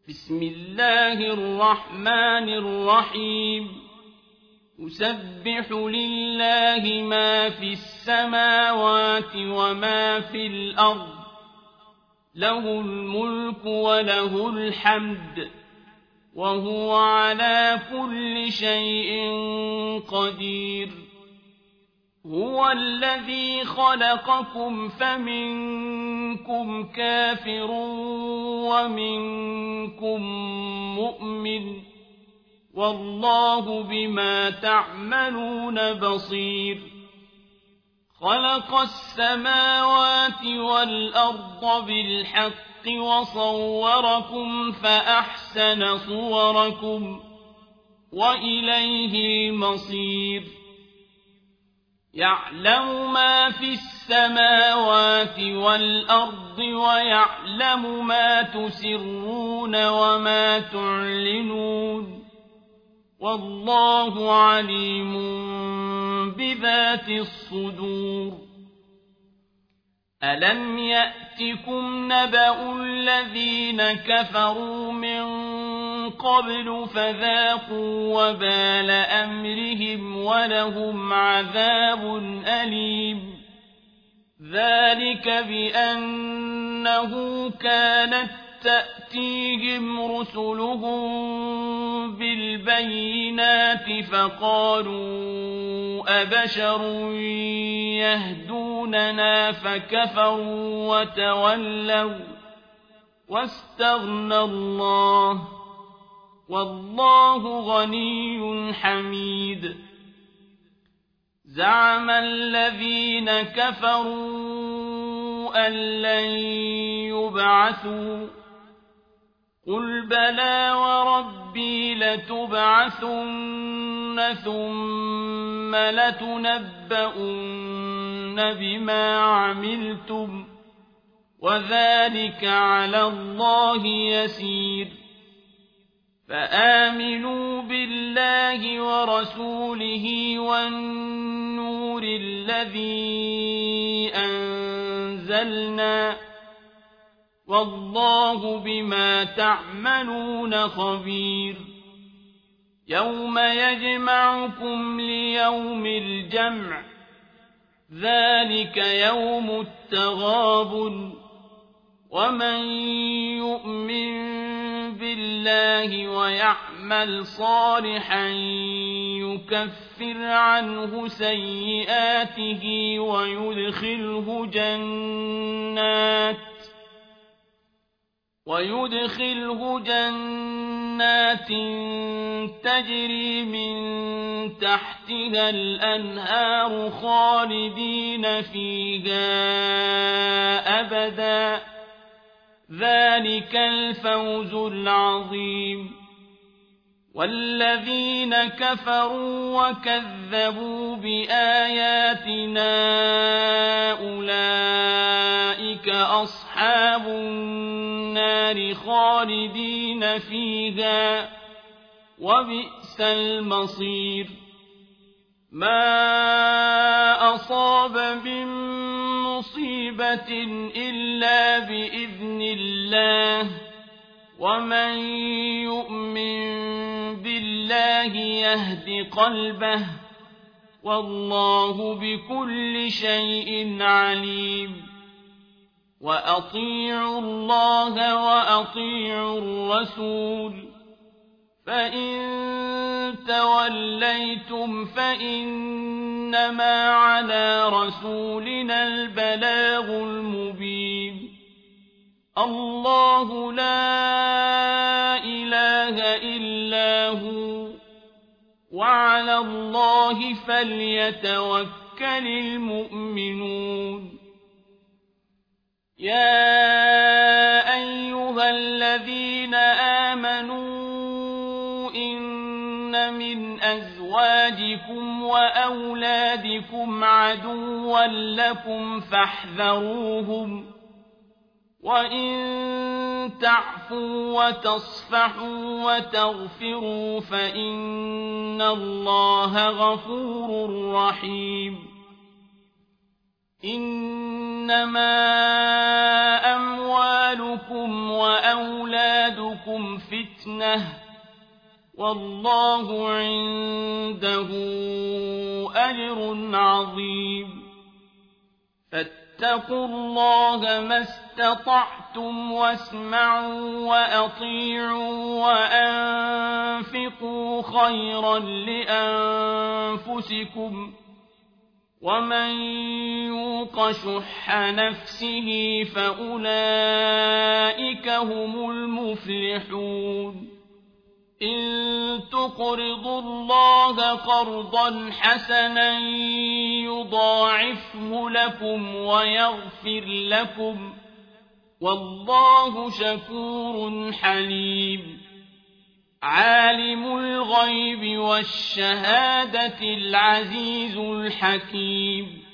بسم الله الرحمن الرحيم يسبح لله ما في السماوات وما في الأرض له الملك وله الحمد وهو على كل شيء قدير هو الذي خلقكم فمنكم كافر ومنكم مؤمن والله بما تعملون بصير خلق السماوات والأرض بالحق وصوركم فأحسن صوركم وإليه المصير يعلم ما في السماوات والأرض ويعلم ما تسرون وما تعلنون والله عليم بذات الصدور ألم يأتكم نبأ الذين كفروا من قبل فذاقوا وبال أمرهم ولهم عذاب أليم ذلك بأنه كانت تأتيهم رسلهم بالبينات فقالوا أبشر يهدوننا فكفروا وتولوا واستغنى الله والله غني حميد زعم الذين كفروا أن لن يبعثوا قل بلى وربي لتبعثن ثم لتنبؤن بما عملتم وذلك على الله يسير فآمنوا بالله ورسوله والنور الذي أنزلنا والله بما تعملون خبير يوم يجمعكم ليوم الجمع ذلك يوم التغابن ومن يؤمن بالله ويعمل صالحا يكفر عنه سيئاته ويدخله جنات تجري من تحتها الأنهار خالدين فيها أبدا ذلك الفوز العظيم والذين كفروا وكذبوا بآياتنا أولئك أصحاب النار خالدين فيها وبئس المصير ما أصاب من مصيبة إلا بإذن الله ومن يؤمن بالله يهد قلبه والله بكل شيء عليم وأطيعوا الله وأطيعوا الرسول فإن توليتم فإنما على رسولنا البلاغ المبين الله لا إله إلا هو وعلى الله فليتوكل المؤمنون يا أيها الذين آمنوا إن من أزواجكم وأولادكم عدوا لكم فاحذروهم وإن تعفوا وتصفحوا وتغفروا فإن الله غفور رحيم إنما أموالكم وأولادكم فتنة والله عنده أجر عظيم فاتقوا الله ما استطعتم واسمعوا وأطيعوا وأنفقوا خيرا لأنفسكم ومن يوق شح نفسه فأولئك هم المفلحون إن تقرضوا الله قرضا حسنا يضاعفه لكم ويغفر لكم والله شكور حليم عالم الغيب والشهادة العزيز الحكيم